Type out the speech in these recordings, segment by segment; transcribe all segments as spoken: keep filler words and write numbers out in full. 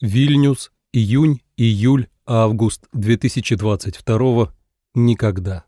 Вильнюс, июнь, июль, август две тысячи двадцать второго. Никогда.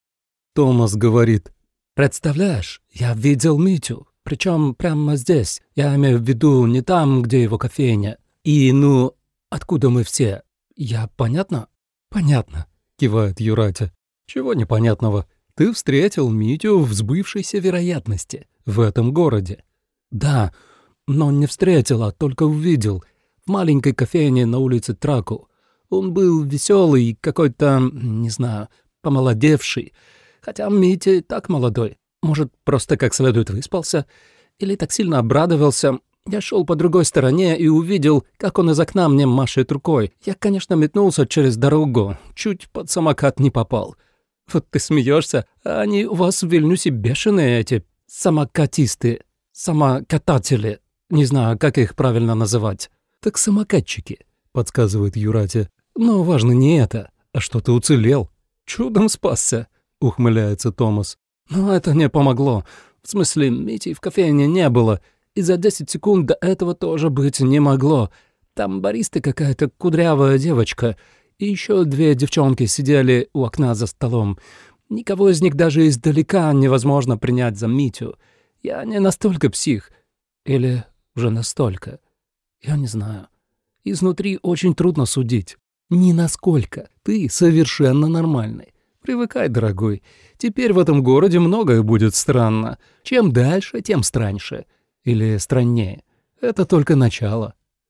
Томас говорит: «Представляешь, я видел Митю, причем прямо здесь. Я имею в виду не там, где его кофейня. И, ну, откуда мы все? Я понятно?» «Понятно», — кивает Юратя. «Чего непонятного? Ты встретил Митю в сбывшейся вероятности в этом городе». «Да, но не встретил, а только увидел. В маленькой кофейне на улице Траку. Он был веселый, какой-то, не знаю, помолодевший. Хотя Митя и так молодой. Может, просто как следует выспался? Или так сильно обрадовался. Я шел по другой стороне и увидел, как он из окна мне машет рукой. Я, конечно, метнулся через дорогу, чуть под самокат не попал. Вот ты смеешься, а они у вас в Вильнюсе бешеные эти самокатисты, самокататели. Не знаю, как их правильно называть». «Так самокатчики», — подсказывает Юратя. «Но важно не это, а что ты уцелел. Чудом спасся», — ухмыляется Томас. «Но это не помогло. В смысле, Мити в кофейне не было, и за десять секунд до этого тоже быть не могло. Там бариста какая-то кудрявая девочка, и еще две девчонки сидели у окна за столом. Никого из них даже издалека невозможно принять за Митю. Я не настолько псих. Или уже настолько. Я не знаю. Изнутри очень трудно судить. Ни насколько. Ты совершенно нормальный. Привыкай, дорогой. Теперь в этом городе многое будет странно. Чем дальше, тем страньше. Или страннее. Это только начало».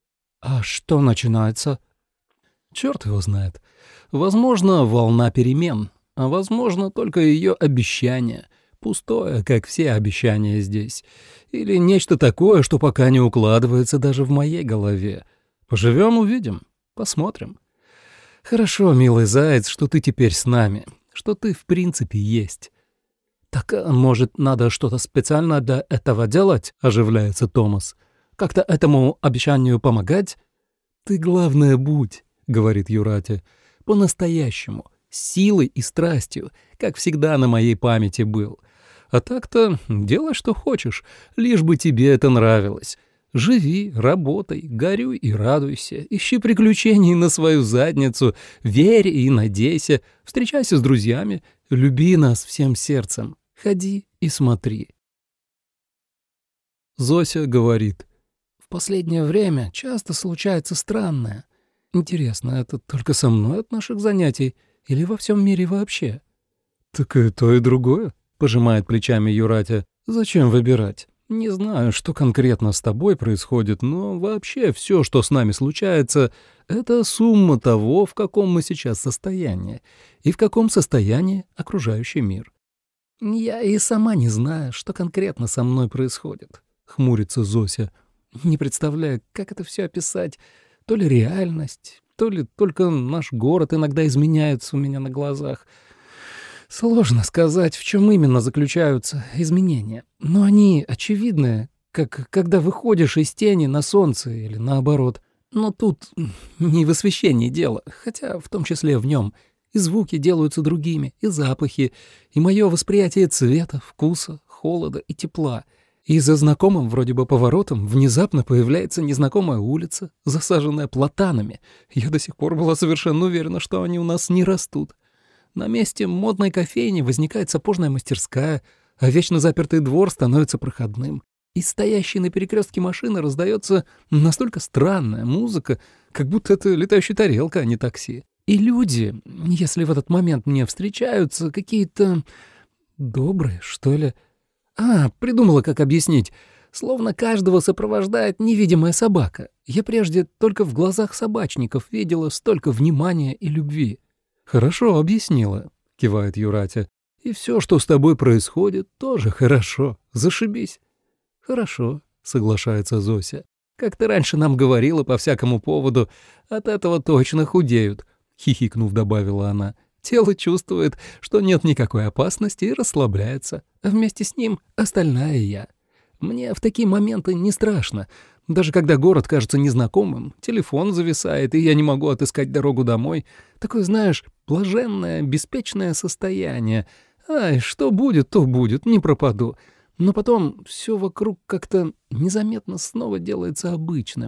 «А что начинается?» «Черт его знает. Возможно, волна перемен. А возможно, только ее обещание. Пустое, как все обещания здесь. Или нечто такое, что пока не укладывается даже в моей голове. Поживем — увидим. Посмотрим. Хорошо, милый заяц, что ты теперь с нами. Что ты в принципе есть». «Так, может, надо что-то специально для этого делать?» — оживляется Томас. «Как-то этому обещанию помогать?» «Ты, главное, будь», — говорит Юратя, — «по-настоящему, с силой и страстью, как всегда на моей памяти был. А так-то делай, что хочешь, лишь бы тебе это нравилось. Живи, работай, горюй и радуйся, ищи приключений на свою задницу, верь и надейся, встречайся с друзьями, люби нас всем сердцем, ходи и смотри». Зося говорит: «В последнее время часто случается странное. Интересно, это только со мной от наших занятий или во всем мире вообще?» «Так и то, и другое», — пожимает плечами Юратя. «Зачем выбирать? Не знаю, что конкретно с тобой происходит, но вообще все, что с нами случается, это сумма того, в каком мы сейчас состоянии, и в каком состоянии окружающий мир». «Я и сама не знаю, что конкретно со мной происходит», — хмурится Зося. «Не представляю, как это все описать. То ли реальность, то ли только наш город иногда изменяется у меня на глазах. Сложно сказать, в чем именно заключаются изменения, но они очевидны, как когда выходишь из тени на солнце или наоборот. Но тут не в освещении дело, хотя в том числе в нем. И звуки делаются другими, и запахи, и мое восприятие цвета, вкуса, холода и тепла. И за знакомым вроде бы поворотом внезапно появляется незнакомая улица, засаженная платанами. Я до сих пор была совершенно уверена, что они у нас не растут. На месте модной кофейни возникает сапожная мастерская, а вечно запертый двор становится проходным. Из стоящей на перекрестке машины раздается настолько странная музыка, как будто это летающая тарелка, а не такси. И люди, если в этот момент мне встречаются, какие-то добрые, что ли. А, придумала, как объяснить. Словно каждого сопровождает невидимая собака. Я прежде только в глазах собачников видела столько внимания и любви. «Хорошо объяснила», — кивает Юратя. «И все, что с тобой происходит, тоже хорошо. Зашибись». «Хорошо», — соглашается Зося. «Как ты раньше нам говорила по всякому поводу, от этого точно худеют», — хихикнув, добавила она. «Тело чувствует, что нет никакой опасности и расслабляется, а вместе с ним остальная я. Мне в такие моменты не страшно. Даже когда город кажется незнакомым, телефон зависает, и я не могу отыскать дорогу домой. Такое, знаешь, блаженное, беспечное состояние. Ай, что будет, то будет, не пропаду. Но потом все вокруг как-то незаметно снова делается обычным.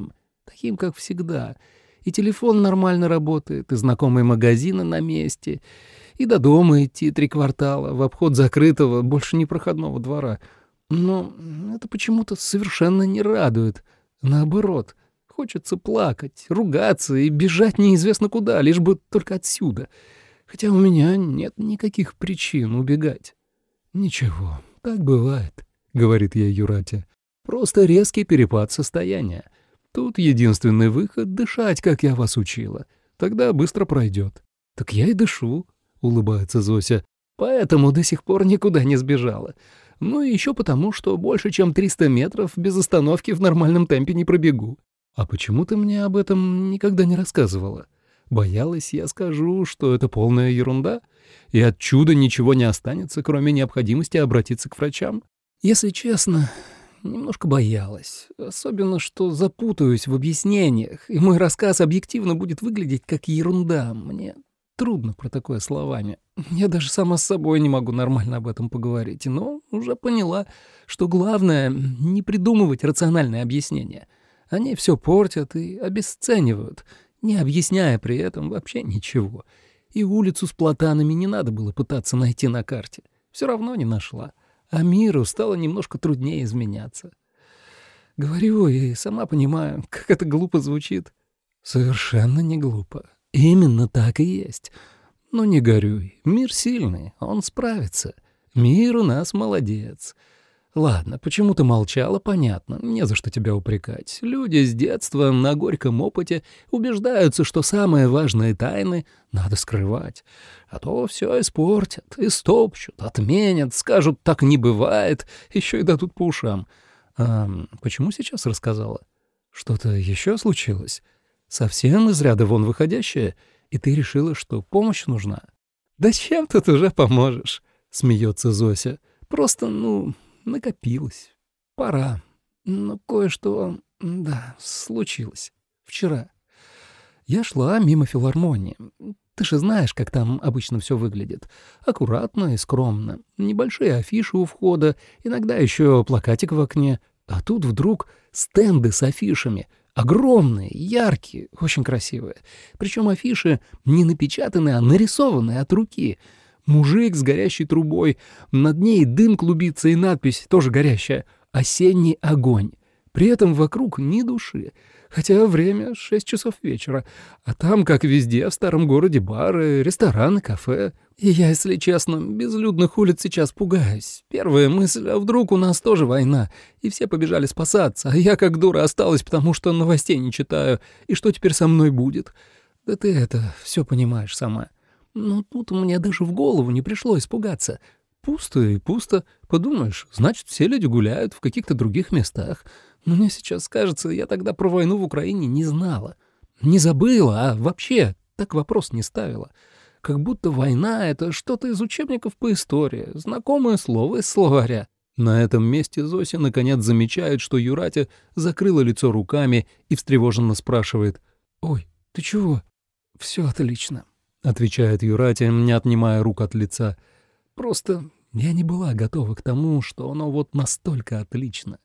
таким, как всегда. И телефон нормально работает, и знакомые магазины на месте, и до дома идти три квартала, в обход закрытого, больше непроходного двора. Но это почему-то совершенно не радует. Наоборот, хочется плакать, ругаться и бежать неизвестно куда, лишь бы только отсюда. Хотя у меня нет никаких причин убегать. «Ничего, так бывает», — говорит ей Юрати. «Просто резкий перепад состояния. Тут единственный выход — дышать, как я вас учила. Тогда быстро пройдет». «Так я и дышу», — улыбается Зося. «Поэтому до сих пор никуда не сбежала. Ну и еще потому, что больше чем триста метров без остановки в нормальном темпе не пробегу». «А почему ты мне об этом никогда не рассказывала? Боялась, я скажу, что это полная ерунда, и от чуда ничего не останется, кроме необходимости обратиться к врачам?» «Если честно, немножко боялась. Особенно, что запутаюсь в объяснениях, и мой рассказ объективно будет выглядеть как ерунда. Мне трудно про такое словами. Я даже сама с собой не могу нормально об этом поговорить, но уже поняла, что главное — не придумывать рациональные объяснения. Они все портят и обесценивают, не объясняя при этом вообще ничего. И улицу с платанами не надо было пытаться найти на карте. Все равно не нашла. А миру стало немножко труднее изменяться. Говорю и сама понимаю, как это глупо звучит. Совершенно не глупо. Именно так и есть. Но не горюй, мир сильный, он справится. Мир у нас молодец. Ладно, почему ты молчала, понятно, не за что тебя упрекать. Люди с детства на горьком опыте убеждаются, что самые важные тайны надо скрывать. А то все испортят, истопчут, отменят, скажут «так не бывает», еще и дадут по ушам. А почему сейчас рассказала? Что-то еще случилось? Совсем из ряда вон выходящее, и ты решила, что помощь нужна? «Да чем тут уже поможешь?» — смеется Зося. «Просто, ну... накопилось. Пора. Но кое-что, да, случилось. Вчера. Я шла мимо филармонии. Ты же знаешь, как там обычно все выглядит. Аккуратно и скромно. Небольшие афиши у входа, иногда еще плакатик в окне. А тут вдруг стенды с афишами. Огромные, яркие, очень красивые. Причем афиши не напечатанные, а нарисованные от руки. Мужик с горящей трубой, над ней дым клубится и надпись, тоже горящая, «Осенний огонь». При этом вокруг ни души, хотя время шесть часов вечера, а там, как везде, в старом городе бары, рестораны, кафе. И я, если честно, безлюдных улиц сейчас пугаюсь. Первая мысль, а вдруг у нас тоже война, и все побежали спасаться, а я как дура осталась, потому что новостей не читаю, и что теперь со мной будет? Да ты это все понимаешь сама. Но тут мне даже в голову не пришло испугаться. Пусто и пусто. Подумаешь, значит, все люди гуляют в каких-то других местах. Но мне сейчас кажется, я тогда про войну в Украине не знала. Не забыла, а вообще так вопрос не ставила. Как будто война — это что-то из учебников по истории, знакомое слово из словаря. На этом месте Зося наконец замечает, что Юратя закрыла лицо руками и встревоженно спрашивает: «Ой, ты чего?» «Все отлично», — отвечает Юратя, не отнимая рук от лица. «Просто я не была готова к тому, что оно вот настолько отлично.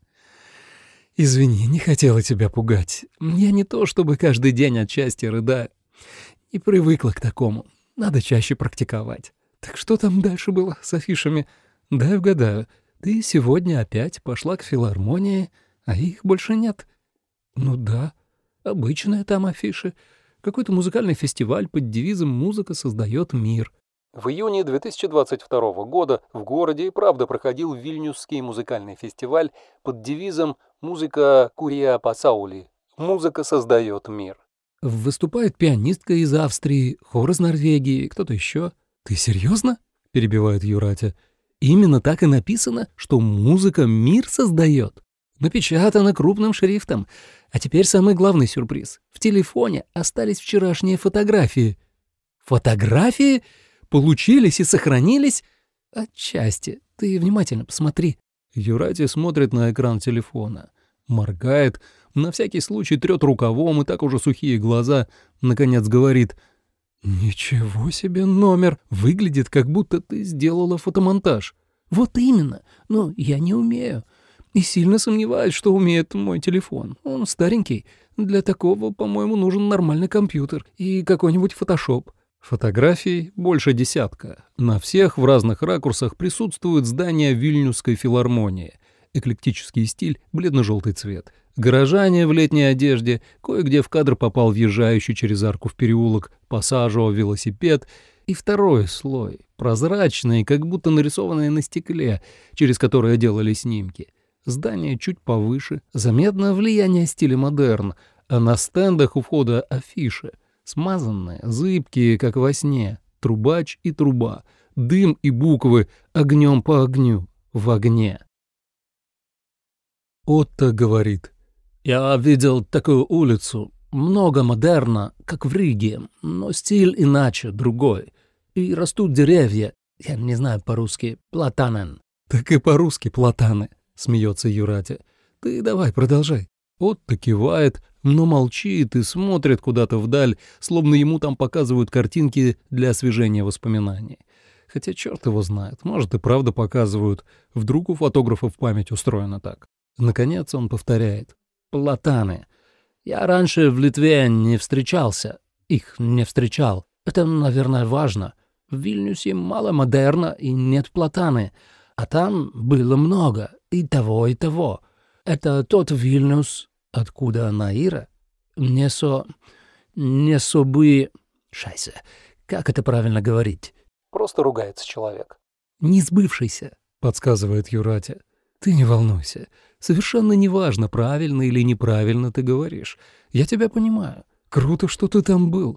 Извини, не хотела тебя пугать. Я не то чтобы каждый день от счастья рыдаю. Не привыкла к такому. Надо чаще практиковать. Так что там дальше было с афишами? Дай угадаю. Ты сегодня опять пошла к филармонии, а их больше нет?» «Ну да, обычные там афиши. Какой-то музыкальный фестиваль под девизом «Музыка создает мир». В июне две тысячи двадцать второго года в городе и правда проходил Вильнюсский музыкальный фестиваль под девизом «Музыка курия пасаули» — «Музыка создает мир». Выступает пианистка из Австрии, хор из Норвегии, кто-то еще. «Ты серьезно?» — перебивает Юратя. «Именно так и написано, что музыка мир создает. Напечатано крупным шрифтом. А теперь самый главный сюрприз. В телефоне остались вчерашние фотографии». «Фотографии? Получились и сохранились?» «Отчасти. Ты внимательно посмотри». Юратя смотрит на экран телефона, моргает, на всякий случай трет рукавом и так уже сухие глаза, наконец говорит: «Ничего себе номер! Выглядит, как будто ты сделала фотомонтаж». «Вот именно. Но я не умею. И сильно сомневаюсь, что умеет мой телефон. Он старенький. Для такого, по-моему, нужен нормальный компьютер и какой-нибудь фотошоп». Фотографий больше десятка. На всех в разных ракурсах присутствует здание Вильнюсской филармонии. Эклектический стиль, бледно-желтый цвет. Горожане в летней одежде, кое-где в кадр попал въезжающий через арку в переулок пассажио велосипед. И второй слой, прозрачный, как будто нарисованный на стекле, через которое делали снимки. Здание чуть повыше, заметно влияние стиля модерн, а на стендах у входа афиши. Смазанные, зыбкие, как во сне, трубач и труба, дым и буквы, огнем по огню, в огне. Отто говорит: «Я видел такую улицу, много модерна, как в Риге, но стиль иначе, другой. И растут деревья, я не знаю по-русски, платанен». «Так и по-русски платаны», — смеется Юрати. «Ты давай продолжай». Отто кивает, но молчит и смотрит куда-то вдаль, словно ему там показывают картинки для освежения воспоминаний. Хотя черт его знает, может и правда показывают, вдруг у фотографов память устроена так. Наконец он повторяет: «Платаны. Я раньше в Литве не встречался, их не встречал. Это, наверное, важно. В Вильнюсе мало модерна и нет платаны, а там было много и того, и того. Это тот Вильнюс, откуда Наира? Не со... не собы... Шайсе, как это правильно говорить?» Просто ругается человек. «Не сбывшийся», — подсказывает Юрати. «Ты не волнуйся. Совершенно неважно, правильно или неправильно ты говоришь. Я тебя понимаю. Круто, что ты там был».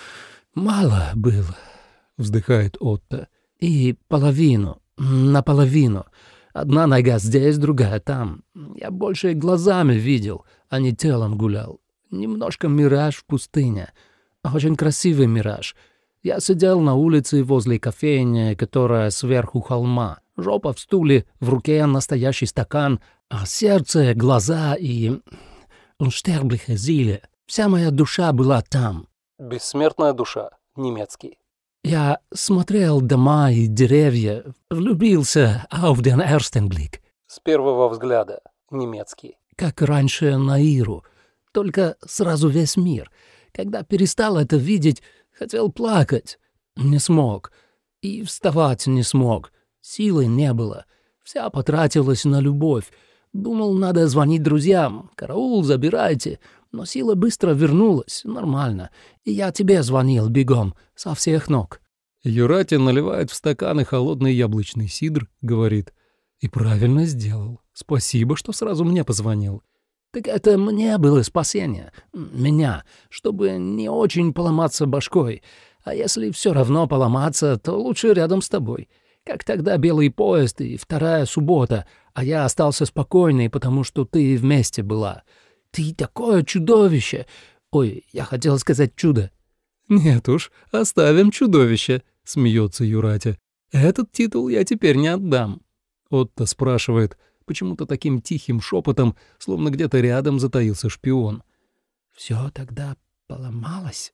«Мало было», — вздыхает Отто. «И половину, наполовину. Одна нога здесь, другая там. Я больше глазами видел, а не телом гулял. Немножко мираж в пустыне. Очень красивый мираж. Я сидел на улице возле кофейни, которая сверху холма. Жопа в стуле, в руке настоящий стакан, а сердце, глаза и... unsterbliche Seele. Вся моя душа была там». «Бессмертная душа», немецкий. Я смотрел дома и деревья, влюбился auf den ersten Blick. С первого взгляда, немецкий. Как раньше Наиру, только сразу весь мир. Когда перестал это видеть, хотел плакать. Не смог. И вставать не смог. Силы не было. Вся потратилась на любовь. Думал, надо звонить друзьям. «Караул, забирайте». Но сила быстро вернулась, нормально. И я тебе звонил бегом, со всех ног. Юрати наливает в стаканы холодный яблочный сидр, говорит: «И правильно сделал. Спасибо, что сразу мне позвонил». «Так это мне было спасение. Меня, чтобы не очень поломаться башкой. А если все равно поломаться, то лучше рядом с тобой. Как тогда белый поезд и вторая суббота, а я остался спокойный, потому что ты вместе была. Ты такое чудовище! Ой, я хотел сказать чудо». «Нет уж, оставим чудовище», — смеется Юрати. «Этот титул я теперь не отдам». Отто спрашивает почему-то таким тихим шепотом, словно где-то рядом затаился шпион. «Все тогда поломалось?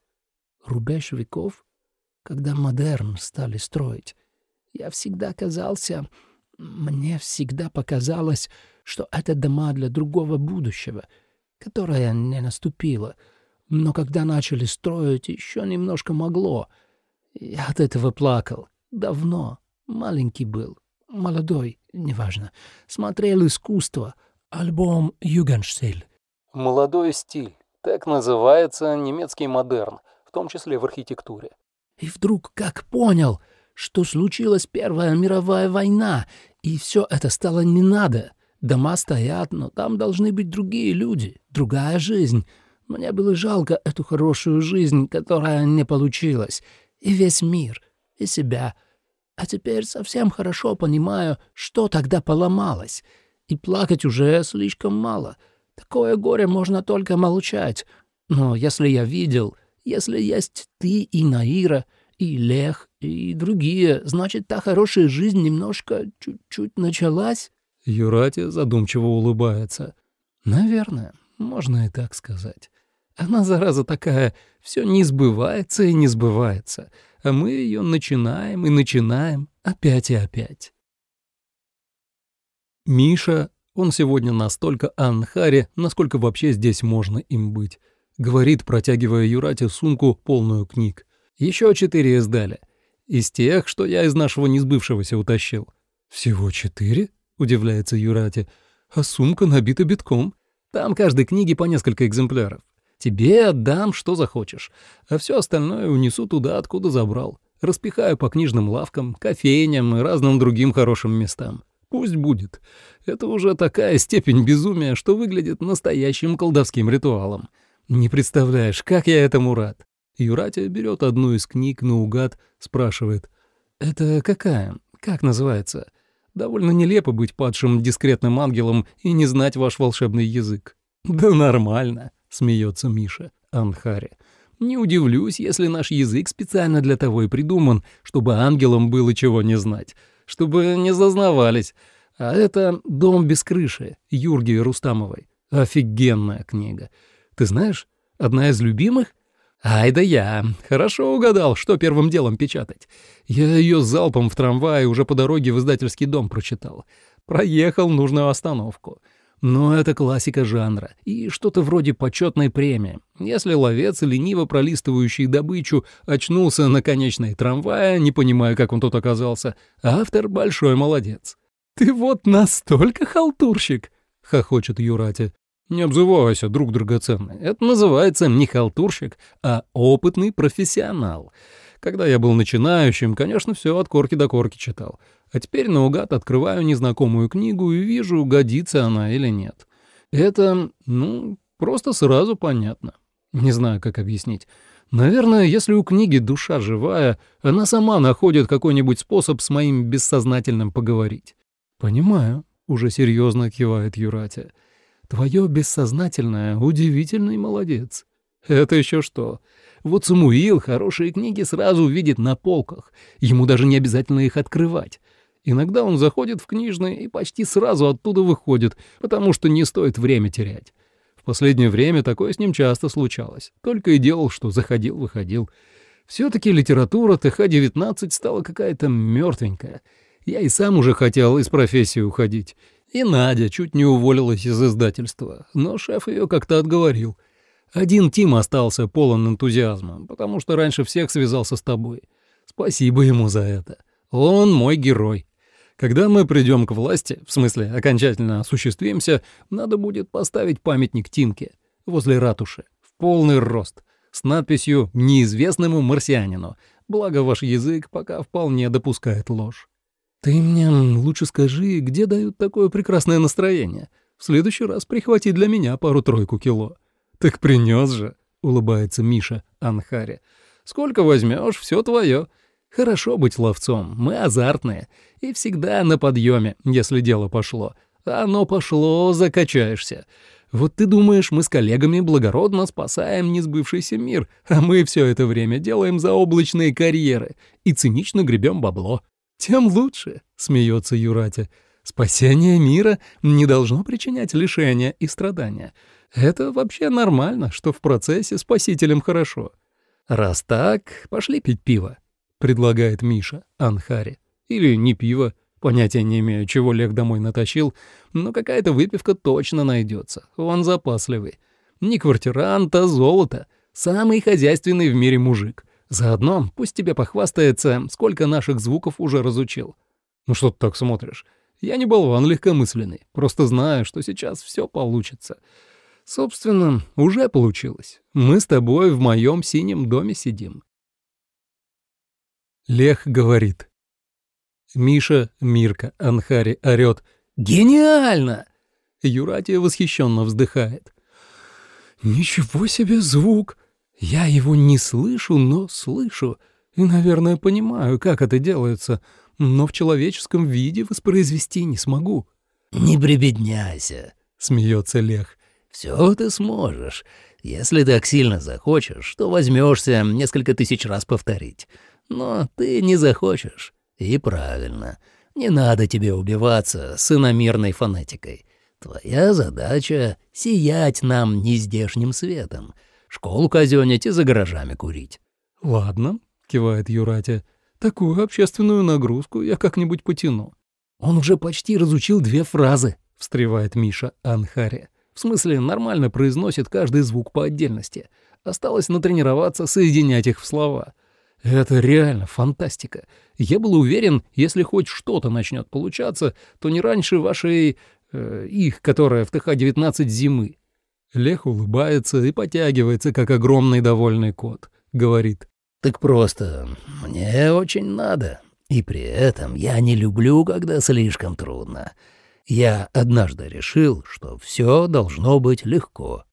Рубеж веков? Когда модерн стали строить? Я всегда казался... Мне всегда показалось, что это дома для другого будущего, которое не наступило. Но когда начали строить, еще немножко могло. Я от этого плакал. Давно. Маленький был. Молодой. Неважно. Смотрел искусство. Альбом «Югенстиль». «Молодой стиль». Так называется немецкий модерн, в том числе в архитектуре. И вдруг как понял, что случилась Первая мировая война, и все это стало не надо. Дома стоят, но там должны быть другие люди, другая жизнь. Мне было жалко эту хорошую жизнь, которая не получилась, и весь мир, и себя. А теперь совсем хорошо понимаю, что тогда поломалось. И плакать уже слишком мало. Такое горе можно только молчать. Но если я видел, если есть ты и Наира, и Лех, и другие, значит, та хорошая жизнь немножко, чуть-чуть началась». Юрати задумчиво улыбается. «Наверное, можно и так сказать. Она, зараза такая, все не сбывается и не сбывается, а мы ее начинаем и начинаем опять и опять». Миша Он сегодня настолько Анхаре, насколько вообще здесь можно им быть. Говорит, протягивая Юрате сумку, полную книг. Еще четыре издали. Из тех, что я из нашего несбывшегося утащил. «Всего четыре?» — удивляется Юрате. «А сумка набита битком. Там каждой книги по несколько экземпляров. Тебе отдам, что захочешь, а все остальное унесу туда, откуда забрал. Распихаю по книжным лавкам, кофейням и разным другим хорошим местам. Пусть будет. Это уже такая степень безумия, что выглядит настоящим колдовским ритуалом. Не представляешь, как я этому рад». Юратя берет одну из книг наугад, спрашивает. «Это какая? Как называется? Довольно нелепо быть падшим дискретным ангелом и не знать ваш волшебный язык». «Да нормально», — смеется Миша Анхаре. «Не удивлюсь, если наш язык специально для того и придуман, чтобы ангелам было чего не знать, чтобы не зазнавались. А это «Дом без крыши» Юрги Рустамовой. Офигенная книга. Ты знаешь, одна из любимых? Ай да я. Хорошо угадал, что первым делом печатать. Я ее залпом в трамвае уже по дороге в издательский дом прочитал. Проехал нужную остановку. Но это классика жанра и что-то вроде почетной премии. Если ловец, лениво пролистывающий добычу, очнулся на конечной трамвая, не понимая, как он тут оказался, автор большой молодец. «Ты вот настолько халтурщик!» — хохочет Юратя. «Не обзывайся, друг драгоценный. Это называется не халтурщик, а опытный профессионал. Когда я был начинающим, конечно, все от корки до корки читал. А теперь наугад открываю незнакомую книгу и вижу, годится она или нет. Это, ну, просто сразу понятно. Не знаю, как объяснить. Наверное, если у книги душа живая, она сама находит какой-нибудь способ с моим бессознательным поговорить». «Понимаю», — уже серьезно кивает Юратя. «Твое бессознательное удивительный молодец». «Это еще что? Вот Самуил хорошие книги сразу видит на полках. Ему даже не обязательно их открывать. Иногда он заходит в книжный и почти сразу оттуда выходит, потому что не стоит время терять. В последнее время такое с ним часто случалось. Только и делал, что заходил-выходил. Все-таки литература тэ ха девятнадцать стала какая-то мертвенькая. Я и сам уже хотел из профессии уходить. И Надя чуть не уволилась из издательства, но шеф ее как-то отговорил. Один Тим остался полон энтузиазма, потому что раньше всех связался с тобой. Спасибо ему за это. Он мой герой. Когда мы придем к власти, в смысле окончательно осуществимся, надо будет поставить памятник Тимке возле ратуши, в полный рост, с надписью «Неизвестному марсианину». Благо ваш язык пока вполне допускает ложь. «Ты мне лучше скажи, где дают такое прекрасное настроение? В следующий раз прихвати для меня пару-тройку кило». «Так принес же», — улыбается Миша Анхаре. «Сколько возьмешь, все твое. Хорошо быть ловцом, мы азартные, и всегда на подъеме, если дело пошло. А оно пошло, закачаешься. Вот ты думаешь, мы с коллегами благородно спасаем несбывшийся мир, а мы все это время делаем заоблачные карьеры и цинично гребем бабло». «Тем лучше», — смеется Юратя. «Спасение мира не должно причинять лишения и страдания. Это вообще нормально, что в процессе спасителям хорошо». «Раз так, пошли пить пиво», — предлагает Миша Анхаре. «Или не пиво, понятия не имею, чего Лех домой натащил, но какая-то выпивка точно найдется, он запасливый. Не квартирант, а золото, самый хозяйственный в мире мужик. Заодно пусть тебе похвастается, сколько наших звуков уже разучил». «Ну что ты так смотришь? Я не болван легкомысленный, просто знаю, что сейчас все получится. Собственно, уже получилось. Мы с тобой в моем синем доме сидим». Лех говорит. Миша, Мирка, Анхаре орёт: «Гениально!» Юратия восхищенно вздыхает. «Ничего себе звук! Я его не слышу, но слышу, и, наверное, понимаю, как это делается, но в человеческом виде воспроизвести не смогу». «Не прибедняйся», — смеется Лех. «Все ты сможешь. Если так сильно захочешь, то возьмешься несколько тысяч раз повторить. Но ты не захочешь. И правильно. Не надо тебе убиваться с иномерной фонетикой. Твоя задача — сиять нам нездешним светом, школу казёнить и за гаражами курить». «Ладно», — кивает Юратя, — «такую общественную нагрузку я как-нибудь потяну». Он уже почти разучил две фразы, встревает Миша Анхаре. В смысле, нормально произносит каждый звук по отдельности. Осталось натренироваться соединять их в слова. Это реально фантастика. Я был уверен, если хоть что-то начнет получаться, то не раньше вашей... Э, их, которая в тэ ха девятнадцать зимы. Лех улыбается и потягивается, как огромный довольный кот. Говорит. Так просто мне очень надо. И при этом я не люблю, когда слишком трудно. Я однажды решил, что все должно быть легко.